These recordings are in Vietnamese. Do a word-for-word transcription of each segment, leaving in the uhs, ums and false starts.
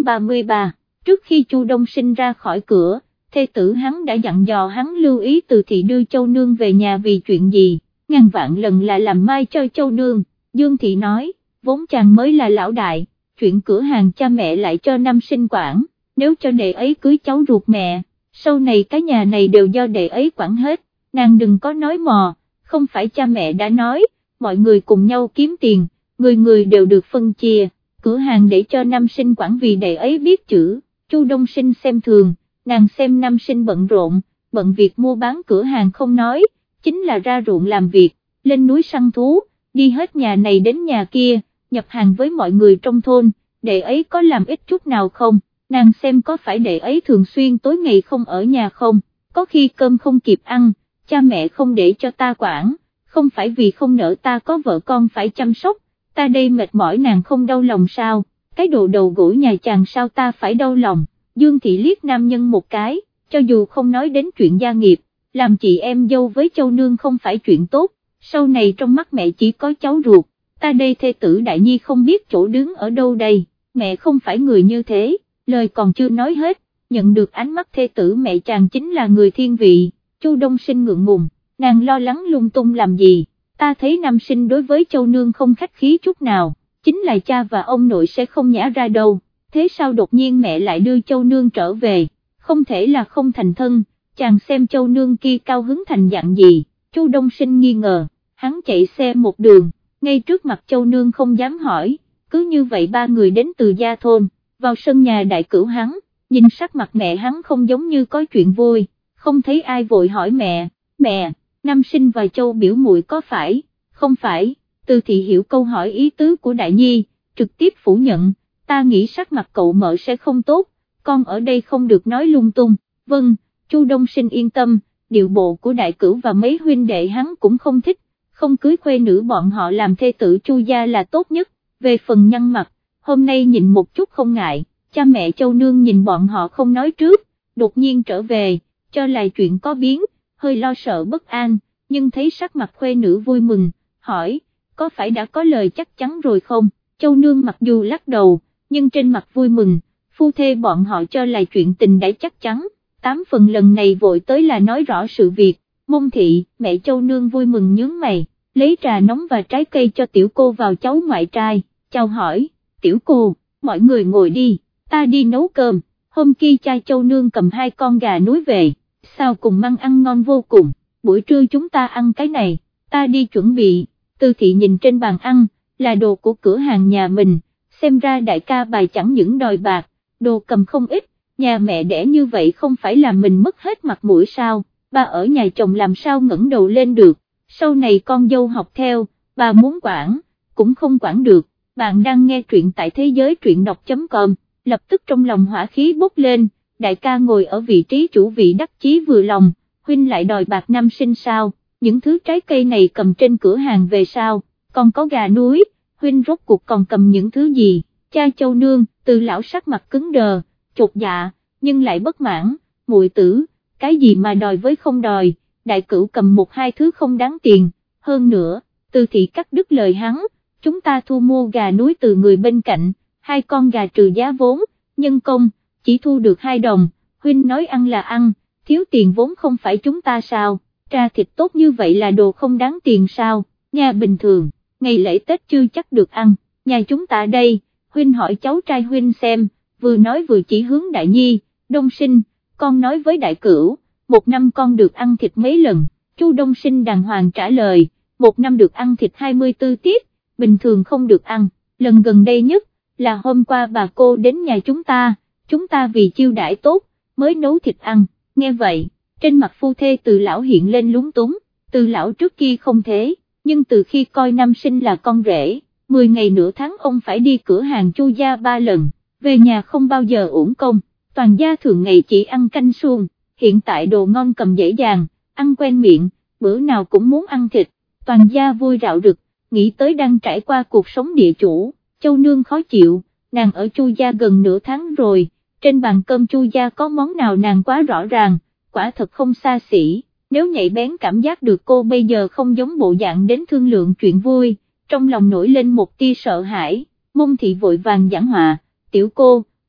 ba mươi ba, trước khi Chu Đông Sinh ra khỏi cửa, thê tử hắn đã dặn dò hắn lưu ý Từ thị đưa Châu Nương về nhà vì chuyện gì, ngàn vạn lần là làm mai cho Châu Nương. Dương thị nói, vốn chàng mới là lão đại, chuyện cửa hàng cha mẹ lại cho Nam Sinh quản, nếu cho đệ ấy cưới cháu ruột mẹ, sau này cái nhà này đều do đệ ấy quản hết, nàng đừng có nói mò, không phải cha mẹ đã nói, mọi người cùng nhau kiếm tiền, người người đều được phân chia, cửa hàng để cho Nam Sinh quản vì đệ ấy biết chữ. Chu Đông Sinh xem thường, nàng xem Nam Sinh bận rộn, bận việc mua bán cửa hàng không nói, chính là ra ruộng làm việc, lên núi săn thú, đi hết nhà này đến nhà kia, nhập hàng với mọi người trong thôn, đệ ấy có làm ít chút nào không, nàng xem có phải đệ ấy thường xuyên tối ngày không ở nhà không, có khi cơm không kịp ăn, cha mẹ không để cho ta quản, không phải vì không nỡ ta có vợ con phải chăm sóc, ta đây mệt mỏi nàng không đau lòng sao, cái đồ đầu gỗ nhà chàng sao ta phải đau lòng. Dương thị liếc nam nhân một cái, cho dù không nói đến chuyện gia nghiệp, làm chị em dâu với Châu Nương không phải chuyện tốt, sau này trong mắt mẹ chỉ có cháu ruột, ta đây thê tử đại nhi không biết chỗ đứng ở đâu đây, mẹ không phải người như thế, lời còn chưa nói hết, nhận được ánh mắt thê tử mẹ chàng chính là người thiên vị. Chu Đông Sinh ngượng ngùng, nàng lo lắng lung tung làm gì, ta thấy Nam Sinh đối với Châu Nương không khách khí chút nào, chính là cha và ông nội sẽ không nhả ra đâu, thế sao đột nhiên mẹ lại đưa Châu Nương trở về, không thể là không thành thân, chàng xem Châu Nương kia cao hứng thành dạng gì. Chu Đông Sinh nghi ngờ, hắn chạy xe một đường, ngay trước mặt Châu Nương không dám hỏi, cứ như vậy ba người đến từ gia thôn, vào sân nhà đại cửu hắn, nhìn sắc mặt mẹ hắn không giống như có chuyện vui, không thấy ai vội hỏi mẹ, mẹ, Nam Sinh và Châu biểu muội có phải, không phải, Từ thị hiểu câu hỏi ý tứ của đại nhi, trực tiếp phủ nhận, ta nghĩ sắc mặt cậu mợ sẽ không tốt, con ở đây không được nói lung tung, vâng, Chu Đông Sinh yên tâm, điệu bộ của đại cửu và mấy huynh đệ hắn cũng không thích, không cưới khuê nữ bọn họ làm thê tử Chu gia là tốt nhất, về phần nhăn mặt, hôm nay nhìn một chút không ngại, cha mẹ Châu Nương nhìn bọn họ không nói trước, đột nhiên trở về, cho là chuyện có biến, hơi lo sợ bất an, nhưng thấy sắc mặt khuê nữ vui mừng, hỏi, có phải đã có lời chắc chắn rồi không? Châu Nương mặc dù lắc đầu, nhưng trên mặt vui mừng, phu thê bọn họ cho là chuyện tình đã chắc chắn, tám phần lần này vội tới là nói rõ sự việc. Mông thị, mẹ Châu Nương vui mừng nhướng mày, lấy trà nóng và trái cây cho tiểu cô vào cháu ngoại trai, chào hỏi, tiểu cô, mọi người ngồi đi, ta đi nấu cơm, hôm kia cha Châu Nương cầm hai con gà núi về, sao cùng măng ăn ngon vô cùng, buổi trưa chúng ta ăn cái này, ta đi chuẩn bị. Từ thị nhìn trên bàn ăn, là đồ của cửa hàng nhà mình, xem ra đại ca bài chẳng những đòi bạc, đồ cầm không ít, nhà mẹ đẻ như vậy không phải là mình mất hết mặt mũi sao, bà ở nhà chồng làm sao ngẩng đầu lên được, sau này con dâu học theo, bà muốn quản, cũng không quản được. Bạn đang nghe truyện tại thế giới truyện đọc chấm com, lập tức trong lòng hỏa khí bốc lên, đại ca ngồi ở vị trí chủ vị đắc chí vừa lòng, huynh lại đòi bạc Nam Sinh sao, những thứ trái cây này cầm trên cửa hàng về sao, còn có gà núi, huynh rốt cuộc còn cầm những thứ gì, cha Châu Nương, Từ lão sắc mặt cứng đờ, chột dạ, nhưng lại bất mãn, muội tử, cái gì mà đòi với không đòi, đại cửu cầm một hai thứ không đáng tiền, hơn nữa, Từ thị cắt đứt lời hắn, chúng ta thu mua gà núi từ người bên cạnh, hai con gà trừ giá vốn, nhân công, chỉ thu được hai đồng, huynh nói ăn là ăn, thiếu tiền vốn không phải chúng ta sao, trà thịt tốt như vậy là đồ không đáng tiền sao, nhà bình thường, ngày lễ Tết chưa chắc được ăn, nhà chúng ta đây, huynh hỏi cháu trai huynh xem, vừa nói vừa chỉ hướng đại nhi, Đông Sinh, con nói với đại cửu, một năm con được ăn thịt mấy lần, Chu Đông Sinh đàng hoàng trả lời, một năm được ăn thịt hai mươi tư tiết, bình thường không được ăn, lần gần đây nhất, là hôm qua bà cô đến nhà chúng ta, chúng ta vì chiêu đãi tốt, mới nấu thịt ăn, nghe vậy, trên mặt phu thê Từ lão hiện lên lúng túng, Từ lão trước kia không thế, nhưng từ khi coi Nam Sinh là con rể, mười ngày nửa tháng ông phải đi cửa hàng Chu gia ba lần, về nhà không bao giờ uổng công, toàn gia thường ngày chỉ ăn canh suông, hiện tại đồ ngon cầm dễ dàng, ăn quen miệng, bữa nào cũng muốn ăn thịt, toàn gia vui rạo rực, nghĩ tới đang trải qua cuộc sống địa chủ, Châu Nương khó chịu, nàng ở Chu gia gần nửa tháng rồi, trên bàn cơm Chu gia có món nào nàng quá rõ ràng, quả thật không xa xỉ, nếu nhạy bén cảm giác được cô bây giờ không giống bộ dạng đến thương lượng chuyện vui, trong lòng nổi lên một tia sợ hãi, Mông thị vội vàng giảng hòa, tiểu cô,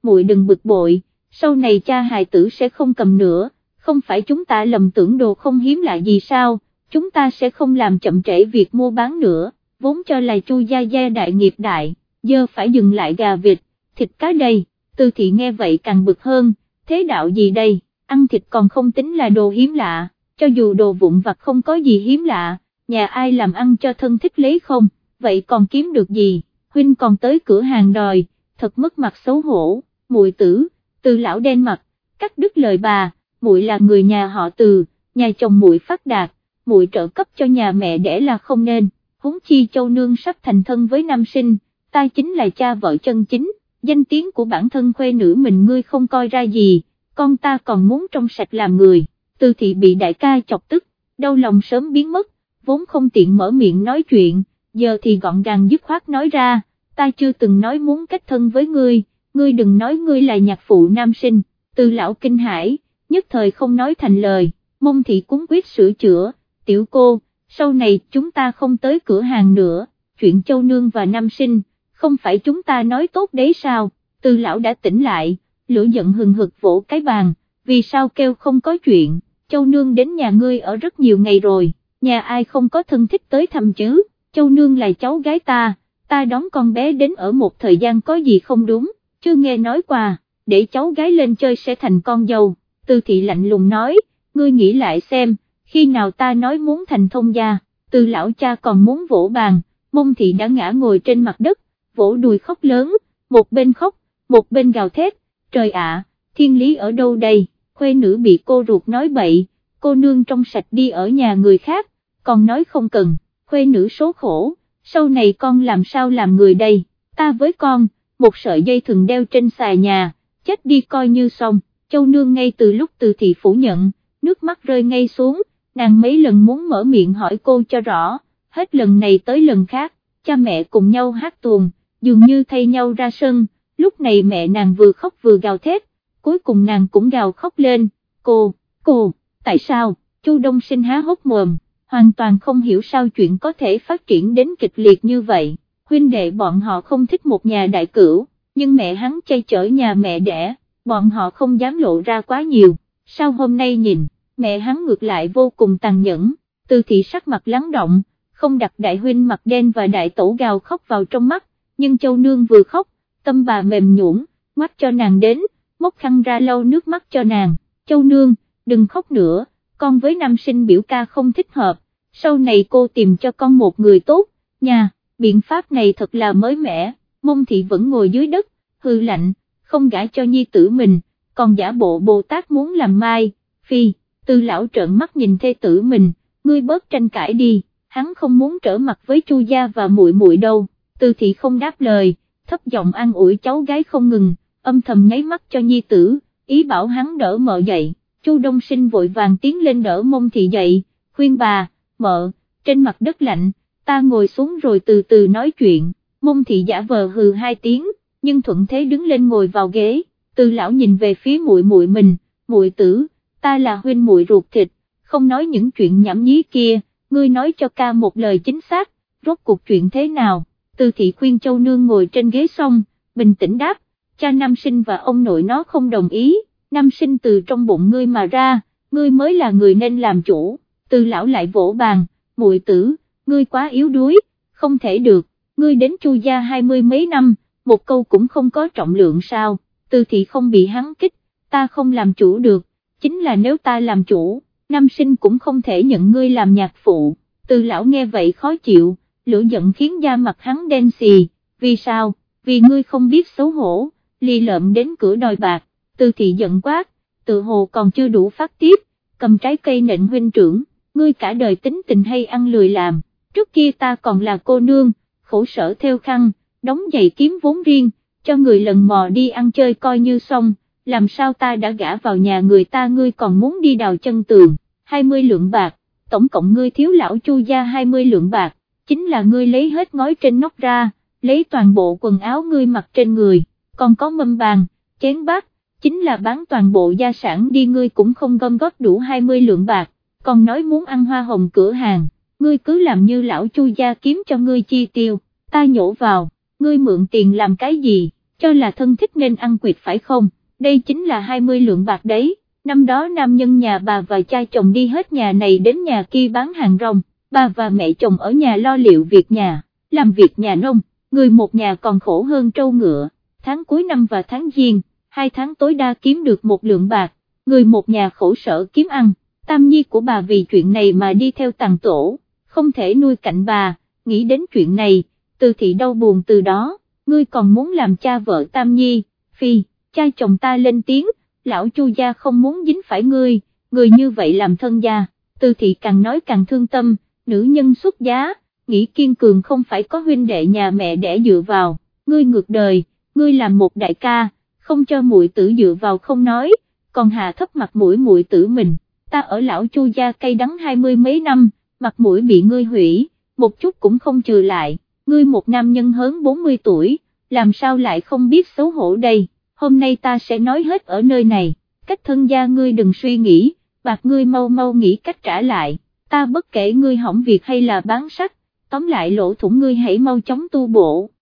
muội đừng bực bội, sau này cha hài tử sẽ không cầm nữa, không phải chúng ta lầm tưởng đồ không hiếm lạ gì sao, chúng ta sẽ không làm chậm trễ việc mua bán nữa, vốn cho là Chu gia gia đại nghiệp đại, giờ phải dừng lại gà vịt, thịt cá đây. Từ Thị nghe vậy càng bực hơn, thế đạo gì đây, ăn thịt còn không tính là đồ hiếm lạ, cho dù đồ vụn vặt không có gì hiếm lạ, nhà ai làm ăn cho thân thích lấy không, vậy còn kiếm được gì, huynh còn tới cửa hàng đòi, thật mất mặt xấu hổ, muội tử. Từ lão đen mặt, cắt đứt lời bà, muội là người nhà họ Từ, nhà chồng muội phát đạt, muội trợ cấp cho nhà mẹ đẻ là không nên, huống chi Châu nương sắp thành thân với nam sinh, ta chính là cha vợ chân chính, danh tiếng của bản thân khuê nữ mình ngươi không coi ra gì, con ta còn muốn trong sạch làm người. Từ Thị bị đại ca chọc tức, đau lòng sớm biến mất, vốn không tiện mở miệng nói chuyện, giờ thì gọn gàng dứt khoát nói ra, ta chưa từng nói muốn kết thân với ngươi, ngươi đừng nói ngươi là nhạc phụ nam sinh. Từ lão kinh hãi, nhất thời không nói thành lời, Mông Thị cuống quyết sửa chữa, tiểu cô, sau này chúng ta không tới cửa hàng nữa, chuyện Châu nương và nam sinh, không phải chúng ta nói tốt đấy sao. Từ lão đã tỉnh lại, lửa giận hừng hực vỗ cái bàn, vì sao kêu không có chuyện, Châu nương đến nhà ngươi ở rất nhiều ngày rồi, nhà ai không có thân thích tới thăm chứ, Châu nương là cháu gái ta, ta đón con bé đến ở một thời gian có gì không đúng, chưa nghe nói qua, để cháu gái lên chơi sẽ thành con dâu. Từ Thị lạnh lùng nói, ngươi nghĩ lại xem, khi nào ta nói muốn thành thông gia. Từ lão cha còn muốn vỗ bàn, Mông Thị đã ngã ngồi trên mặt đất, vỗ đùi khóc lớn, một bên khóc, một bên gào thét, trời ạ, thiên lý ở đâu đây, khuê nữ bị cô ruột nói bậy, cô nương trong sạch đi ở nhà người khác, còn nói không cần, khuê nữ số khổ, sau này con làm sao làm người đây, ta với con, một sợi dây thừng đeo trên xà nhà, chết đi coi như xong. Châu nương ngay từ lúc Từ Thị phủ nhận, nước mắt rơi ngay xuống, nàng mấy lần muốn mở miệng hỏi cô cho rõ, hết lần này tới lần khác, cha mẹ cùng nhau hát tuồng, dường như thay nhau ra sân, lúc này mẹ nàng vừa khóc vừa gào thét, cuối cùng nàng cũng gào khóc lên, cô, cô, tại sao, Chu Đông Sinh há hốc mồm, hoàn toàn không hiểu sao chuyện có thể phát triển đến kịch liệt như vậy, huynh đệ bọn họ không thích một nhà đại cửu, nhưng mẹ hắn chay chở nhà mẹ đẻ, bọn họ không dám lộ ra quá nhiều, sao hôm nay nhìn, mẹ hắn ngược lại vô cùng tàn nhẫn. Từ Thị sắc mặt lắng động, không đặt đại huynh mặt đen và đại tổ gào khóc vào trong mắt, nhưng Châu nương vừa khóc, tâm bà mềm nhũn, ngoắt cho nàng đến, móc khăn ra lau nước mắt cho nàng, Châu nương, đừng khóc nữa, con với nam sinh biểu ca không thích hợp, sau này cô tìm cho con một người tốt, nha, biện pháp này thật là mới mẻ. Mông Thị vẫn ngồi dưới đất, hư lạnh, không gả cho nhi tử mình, còn giả bộ Bồ Tát muốn làm mai, phi. Từ lão trợn mắt nhìn thê tử mình, ngươi bớt tranh cãi đi, hắn không muốn trở mặt với Chu gia và muội muội đâu. Từ Thị không đáp lời, thấp giọng an ủi cháu gái không ngừng, âm thầm nháy mắt cho nhi tử, ý bảo hắn đỡ mợ dậy. Chu Đông Sinh vội vàng tiến lên đỡ Mông Thị dậy, khuyên bà, mợ, trên mặt đất lạnh, ta ngồi xuống rồi từ từ nói chuyện. Mông Thị giả vờ hừ hai tiếng, nhưng thuận thế đứng lên ngồi vào ghế. Từ lão nhìn về phía muội muội mình, muội tử, ta là huynh muội ruột thịt, không nói những chuyện nhảm nhí kia, ngươi nói cho ca một lời chính xác, rốt cuộc chuyện thế nào. Từ Thị khuyên Châu nương ngồi trên ghế xong, bình tĩnh đáp, cha nam sinh và ông nội nó không đồng ý, nam sinh từ trong bụng ngươi mà ra, ngươi mới là người nên làm chủ. Từ lão lại vỗ bàn, muội tử, ngươi quá yếu đuối, không thể được, ngươi đến Chu gia hai mươi mấy năm, một câu cũng không có trọng lượng sao. Từ Thị không bị hắn kích, ta không làm chủ được, chính là nếu ta làm chủ, nam sinh cũng không thể nhận ngươi làm nhạc phụ. Từ lão nghe vậy khó chịu, lửa giận khiến da mặt hắn đen xì, vì sao, vì ngươi không biết xấu hổ, lì lợm đến cửa đòi bạc. Từ Thị giận quát, tự hồ còn chưa đủ phát tiếp, cầm trái cây nện huynh trưởng, ngươi cả đời tính tình hay ăn lười làm, trước kia ta còn là cô nương, khổ sở theo khăn, đóng giày kiếm vốn riêng, cho người lần mò đi ăn chơi coi như xong, làm sao ta đã gả vào nhà người ta ngươi còn muốn đi đào chân tường. Hai mươi lượng bạc, tổng cộng ngươi thiếu lão Chu gia hai mươi lượng bạc, chính là ngươi lấy hết ngói trên nóc ra, lấy toàn bộ quần áo ngươi mặc trên người, còn có mâm bàn, chén bát, chính là bán toàn bộ gia sản đi ngươi cũng không gom góp đủ hai mươi lượng bạc, còn nói muốn ăn hoa hồng cửa hàng, ngươi cứ làm như lão Chu gia kiếm cho ngươi chi tiêu, ta nhổ vào, ngươi mượn tiền làm cái gì, cho là thân thích nên ăn quỵt phải không, đây chính là hai mươi lượng bạc đấy. Năm đó nam nhân nhà bà và cha chồng đi hết nhà này đến nhà kia bán hàng rong, bà và mẹ chồng ở nhà lo liệu việc nhà, làm việc nhà nông, người một nhà còn khổ hơn trâu ngựa. Tháng cuối năm và tháng giêng, hai tháng tối đa kiếm được một lượng bạc, người một nhà khổ sở kiếm ăn. Tam nhi của bà vì chuyện này mà đi theo tàng tổ, không thể nuôi cạnh bà, nghĩ đến chuyện này, Từ thị đau buồn từ đó. Ngươi còn muốn làm cha vợ Tam nhi, phi, cha chồng ta lên tiếng, lão Chu gia không muốn dính phải ngươi, người như vậy làm thân gia. Từ thị càng nói càng thương tâm, nữ nhân xuất giá, nghĩ kiên cường không phải có huynh đệ nhà mẹ đẻ dựa vào, ngươi ngược đời, ngươi làm một đại ca, không cho muội tử dựa vào không nói, còn hạ thấp mặt mũi muội tử mình. Ta ở lão Chu gia cay đắng hai mươi mấy năm, mặt mũi bị ngươi hủy, một chút cũng không trừ lại, ngươi một nam nhân hơn bốn mươi tuổi, làm sao lại không biết xấu hổ đây, hôm nay ta sẽ nói hết ở nơi này, cách thân gia ngươi đừng suy nghĩ, bạc ngươi mau mau nghĩ cách trả lại, ta bất kể ngươi hỏng việc hay là bán sách, tóm lại lỗ thủng ngươi hãy mau chóng tu bổ.